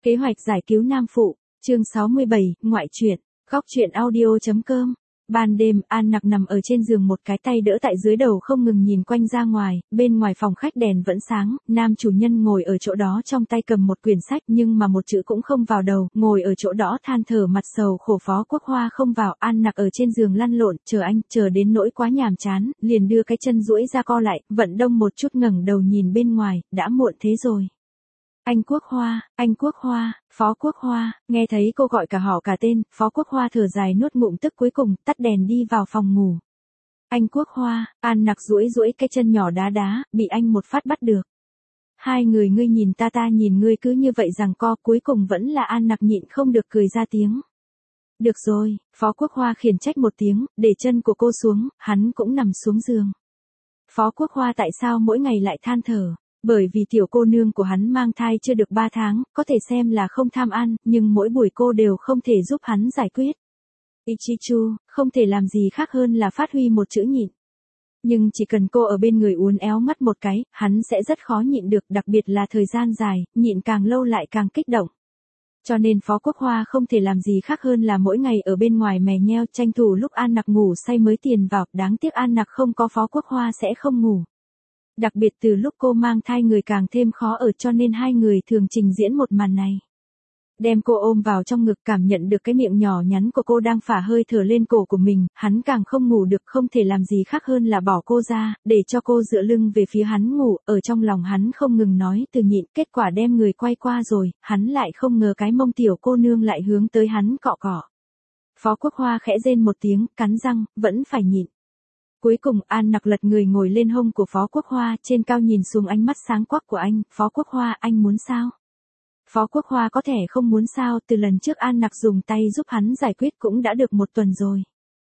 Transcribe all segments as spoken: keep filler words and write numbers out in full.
Kế hoạch giải cứu nam phụ, chương sáu mươi bảy, ngoại truyện, góc truyện audio.com. Ban đêm, An Nặc nằm ở trên giường một cái tay đỡ tại dưới đầu không ngừng nhìn quanh ra ngoài, bên ngoài phòng khách đèn vẫn sáng, nam chủ nhân ngồi ở chỗ đó trong tay cầm một quyển sách nhưng mà một chữ cũng không vào đầu, ngồi ở chỗ đó than thở mặt sầu khổ. Phó Quốc Hoa không vào, An Nặc ở trên giường lăn lộn, chờ anh, chờ đến nỗi quá nhàm chán, liền đưa cái chân duỗi ra co lại, vận động một chút ngẩng đầu nhìn bên ngoài, đã muộn thế rồi. Anh Quốc Hoa, anh Quốc Hoa, Phó Quốc Hoa, nghe thấy cô gọi cả họ cả tên, Phó Quốc Hoa thở dài nuốt ngụm tức cuối cùng, tắt đèn đi vào phòng ngủ. Anh Quốc Hoa, An Nặc duỗi duỗi cái chân nhỏ đá đá, bị anh một phát bắt được. Hai người ngươi nhìn ta ta nhìn ngươi cứ như vậy giằng co, cuối cùng vẫn là An Nặc nhịn không được cười ra tiếng. Được rồi, Phó Quốc Hoa khiển trách một tiếng, để chân của cô xuống, hắn cũng nằm xuống giường. Phó Quốc Hoa tại sao mỗi ngày lại than thở? Bởi vì tiểu cô nương của hắn mang thai chưa được ba tháng, có thể xem là không tham ăn, nhưng mỗi buổi cô đều không thể giúp hắn giải quyết. Ichichu, không thể làm gì khác hơn là phát huy một chữ nhịn. Nhưng chỉ cần cô ở bên người uốn éo mắt một cái, hắn sẽ rất khó nhịn được, đặc biệt là thời gian dài, nhịn càng lâu lại càng kích động. Cho nên Phó Quốc Hoa không thể làm gì khác hơn là mỗi ngày ở bên ngoài mè nheo, tranh thủ lúc An Nặc ngủ say mới tiền vào, đáng tiếc An Nặc không có Phó Quốc Hoa sẽ không ngủ. Đặc biệt từ lúc cô mang thai người càng thêm khó ở, cho nên hai người thường trình diễn một màn này. Đem cô ôm vào trong ngực, cảm nhận được cái miệng nhỏ nhắn của cô đang phả hơi thở lên cổ của mình, hắn càng không ngủ được, không thể làm gì khác hơn là bỏ cô ra, để cho cô dựa lưng về phía hắn ngủ, ở trong lòng hắn không ngừng nói từ nhịn, kết quả đem người quay qua rồi, hắn lại không ngờ cái mông tiểu cô nương lại hướng tới hắn cọ cọ. Phó Quốc Hoa khẽ rên một tiếng, cắn răng, vẫn phải nhịn. Cuối cùng An Nặc lật người ngồi lên hông của Phó Quốc Hoa, trên cao nhìn xuống ánh mắt sáng quắc của anh, Phó Quốc Hoa, anh muốn sao? Phó Quốc Hoa có thể không muốn sao, từ lần trước An Nặc dùng tay giúp hắn giải quyết cũng đã được một tuần rồi.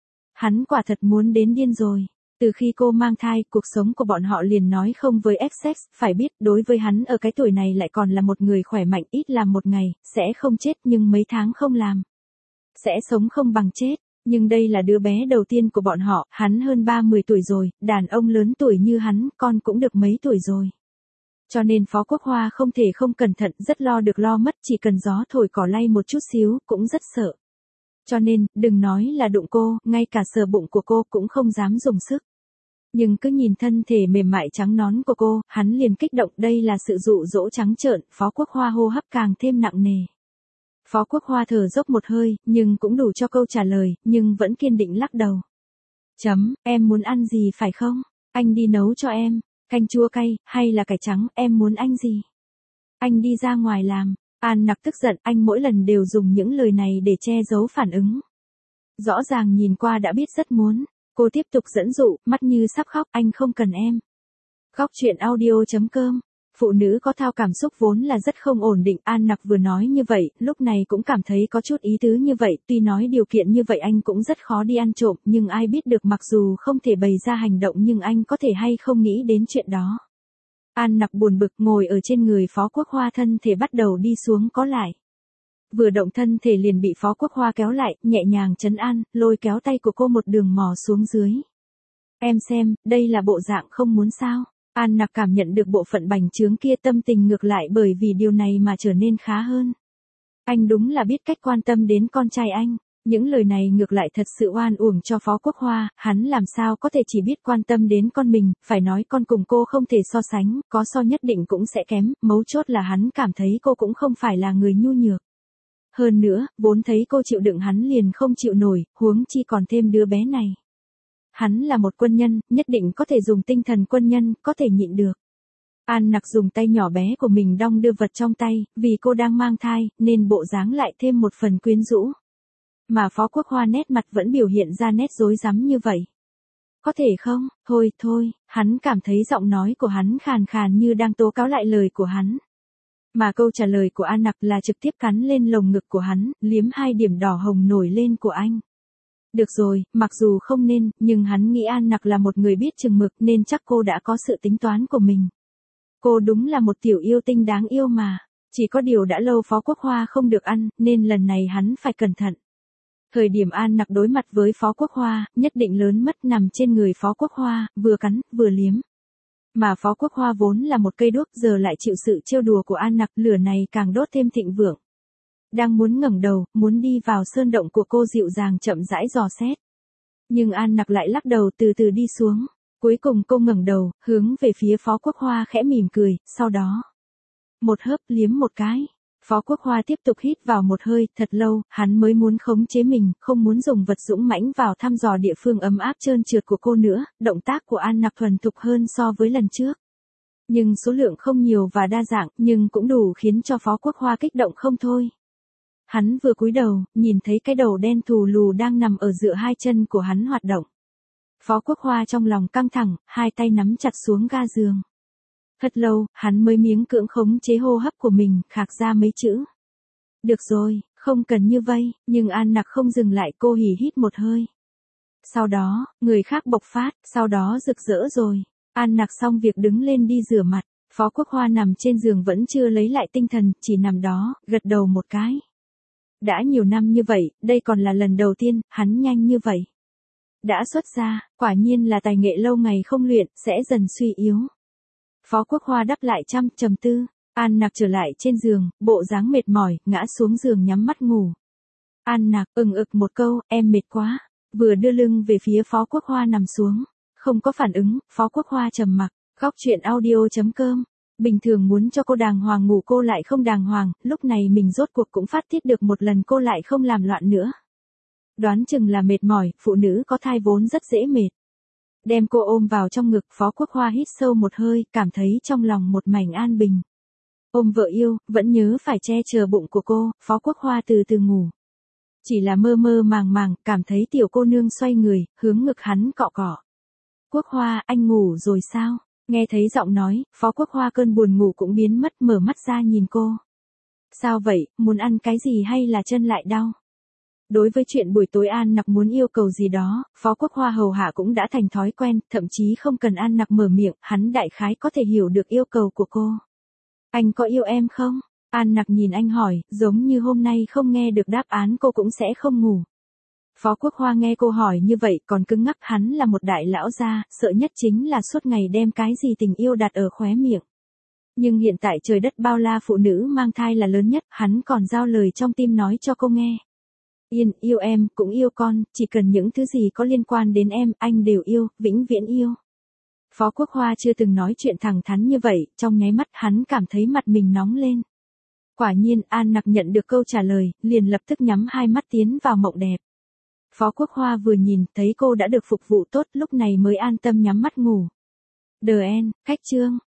Hắn quả thật muốn đến điên rồi. Từ khi cô mang thai, cuộc sống của bọn họ liền nói không với Essex, phải biết, đối với hắn ở cái tuổi này lại còn là một người khỏe mạnh, ít làm một ngày, sẽ không chết nhưng mấy tháng không làm. Sẽ sống không bằng chết. Nhưng đây là đứa bé đầu tiên của bọn họ, hắn hơn ba mươi tuổi rồi, đàn ông lớn tuổi như hắn, con cũng được mấy tuổi rồi. Cho nên Phó Quốc Hoa không thể không cẩn thận, rất lo được lo mất, chỉ cần gió thổi cỏ lay một chút xíu, cũng rất sợ. Cho nên, đừng nói là đụng cô, ngay cả sờ bụng của cô cũng không dám dùng sức. Nhưng cứ nhìn thân thể mềm mại trắng nón của cô, hắn liền kích động, đây là sự dụ dỗ trắng trợn, Phó Quốc Hoa hô hấp càng thêm nặng nề. Phó Quốc Hoa thở dốc một hơi, nhưng cũng đủ cho câu trả lời, nhưng vẫn kiên định lắc đầu. Chấm, em muốn ăn gì phải không? Anh đi nấu cho em, canh chua cay, hay là cải trắng, em muốn anh gì? Anh đi ra ngoài làm. An Nặc tức giận, anh mỗi lần đều dùng những lời này để che giấu phản ứng. Rõ ràng nhìn qua đã biết rất muốn. Cô tiếp tục dẫn dụ, mắt như sắp khóc, anh không cần em. Góc truyện audio.com. Phụ nữ có thao cảm xúc vốn là rất không ổn định, An Nặc vừa nói như vậy, lúc này cũng cảm thấy có chút ý tứ như vậy, tuy nói điều kiện như vậy anh cũng rất khó đi ăn trộm, nhưng ai biết được mặc dù không thể bày ra hành động nhưng anh có thể hay không nghĩ đến chuyện đó. An Nặc buồn bực ngồi ở trên người Phó Quốc Hoa, thân thể bắt đầu đi xuống có lại. Vừa động thân thể liền bị Phó Quốc Hoa kéo lại, nhẹ nhàng trấn an, lôi kéo tay của cô một đường mò xuống dưới. Em xem, đây là bộ dạng không muốn sao. An Nặc cảm nhận được bộ phận bành trướng kia, tâm tình ngược lại bởi vì điều này mà trở nên khá hơn. Anh đúng là biết cách quan tâm đến con trai anh. Những lời này ngược lại thật sự oan uổng cho Phó Quốc Hoa, hắn làm sao có thể chỉ biết quan tâm đến con mình, phải nói con cùng cô không thể so sánh, có so nhất định cũng sẽ kém, mấu chốt là hắn cảm thấy cô cũng không phải là người nhu nhược. Hơn nữa, vốn thấy cô chịu đựng hắn liền không chịu nổi, huống chi còn thêm đứa bé này. Hắn là một quân nhân, nhất định có thể dùng tinh thần quân nhân, có thể nhịn được. An Nặc dùng tay nhỏ bé của mình đong đưa vật trong tay, vì cô đang mang thai, nên bộ dáng lại thêm một phần quyến rũ. Mà Phó Quốc Hoa nét mặt vẫn biểu hiện ra nét rối rắm như vậy. Có thể không, thôi thôi, hắn cảm thấy giọng nói của hắn khàn khàn như đang tố cáo lại lời của hắn. Mà câu trả lời của An Nặc là trực tiếp cắn lên lồng ngực của hắn, liếm hai điểm đỏ hồng nổi lên của anh. Được rồi, mặc dù không nên, nhưng hắn nghĩ An Nặc là một người biết chừng mực nên chắc cô đã có sự tính toán của mình. Cô đúng là một tiểu yêu tinh đáng yêu mà. Chỉ có điều đã lâu Phó Quốc Hoa không được ăn, nên lần này hắn phải cẩn thận. Thời điểm An Nặc đối mặt với Phó Quốc Hoa, nhất định lớn mất nằm trên người Phó Quốc Hoa, vừa cắn, vừa liếm. Mà Phó Quốc Hoa vốn là một cây đuốc, giờ lại chịu sự trêu đùa của An Nặc, lửa này càng đốt thêm thịnh vượng. Đang muốn ngẩng đầu, muốn đi vào sơn động của cô dịu dàng chậm rãi dò xét. Nhưng An Nặc lại lắc đầu từ từ đi xuống. Cuối cùng cô ngẩng đầu, hướng về phía Phó Quốc Hoa khẽ mỉm cười, sau đó. Một hớp liếm một cái. Phó Quốc Hoa tiếp tục hít vào một hơi, thật lâu, hắn mới muốn khống chế mình, không muốn dùng vật dũng mãnh vào thăm dò địa phương ấm áp trơn trượt của cô nữa, động tác của An Nặc thuần thục hơn so với lần trước. Nhưng số lượng không nhiều và đa dạng, nhưng cũng đủ khiến cho Phó Quốc Hoa kích động không thôi. Hắn vừa cúi đầu, nhìn thấy cái đầu đen thù lù đang nằm ở giữa hai chân của hắn hoạt động. Phó Quốc Hoa trong lòng căng thẳng, hai tay nắm chặt xuống ga giường. Thật lâu, hắn mới miễn cưỡng khống chế hô hấp của mình, khạc ra mấy chữ. Được rồi, không cần như vây, nhưng An Nặc không dừng lại, cô hỉ hít một hơi. Sau đó, người khác bộc phát, sau đó rực rỡ rồi. An Nặc xong việc đứng lên đi rửa mặt, Phó Quốc Hoa nằm trên giường vẫn chưa lấy lại tinh thần, chỉ nằm đó, gật đầu một cái. Đã nhiều năm như vậy, đây còn là lần đầu tiên, hắn nhanh như vậy. Đã xuất ra, quả nhiên là tài nghệ lâu ngày không luyện, sẽ dần suy yếu. Phó Quốc Hoa đắp lại chăm, trầm tư, An Nặc trở lại trên giường, bộ dáng mệt mỏi, ngã xuống giường nhắm mắt ngủ. An Nặc ừng ực một câu, em mệt quá, vừa đưa lưng về phía Phó Quốc Hoa nằm xuống, không có phản ứng, Phó Quốc Hoa trầm mặc, góc chuyện audio chấm com. Bình thường muốn cho cô đàng hoàng ngủ cô lại không đàng hoàng, lúc này mình rốt cuộc cũng phát tiết được một lần cô lại không làm loạn nữa. Đoán chừng là mệt mỏi, phụ nữ có thai vốn rất dễ mệt. Đem cô ôm vào trong ngực, Phó Quốc Hoa hít sâu một hơi, cảm thấy trong lòng một mảnh an bình. Ôm vợ yêu, vẫn nhớ phải che chở bụng của cô, Phó Quốc Hoa từ từ ngủ. Chỉ là mơ mơ màng màng, cảm thấy tiểu cô nương xoay người, hướng ngực hắn cọ cọ. Quốc Hoa, anh ngủ rồi sao? Nghe thấy giọng nói, Phó Quốc Hoa cơn buồn ngủ cũng biến mất, mở mắt ra nhìn cô. Sao vậy, muốn ăn cái gì hay là chân lại đau? Đối với chuyện buổi tối An Nặc muốn yêu cầu gì đó, Phó Quốc Hoa hầu hạ cũng đã thành thói quen, thậm chí không cần An Nặc mở miệng, hắn đại khái có thể hiểu được yêu cầu của cô. Anh có yêu em không? An Nặc nhìn anh hỏi, giống như hôm nay không nghe được đáp án cô cũng sẽ không ngủ. Phó Quốc Hoa nghe cô hỏi như vậy còn cứng ngắc, hắn là một đại lão gia, sợ nhất chính là suốt ngày đem cái gì tình yêu đặt ở khóe miệng. Nhưng hiện tại trời đất bao la, phụ nữ mang thai là lớn nhất, hắn còn giao lời trong tim nói cho cô nghe. Yên, yêu em, cũng yêu con, chỉ cần những thứ gì có liên quan đến em, anh đều yêu, vĩnh viễn yêu. Phó Quốc Hoa chưa từng nói chuyện thẳng thắn như vậy, trong nháy mắt hắn cảm thấy mặt mình nóng lên. Quả nhiên, An Nặc nhận được câu trả lời, liền lập tức nhắm hai mắt tiến vào mộng đẹp. Phó Quốc Hoa vừa nhìn, thấy cô đã được phục vụ tốt, lúc này mới an tâm nhắm mắt ngủ. Đờ en, cách chương.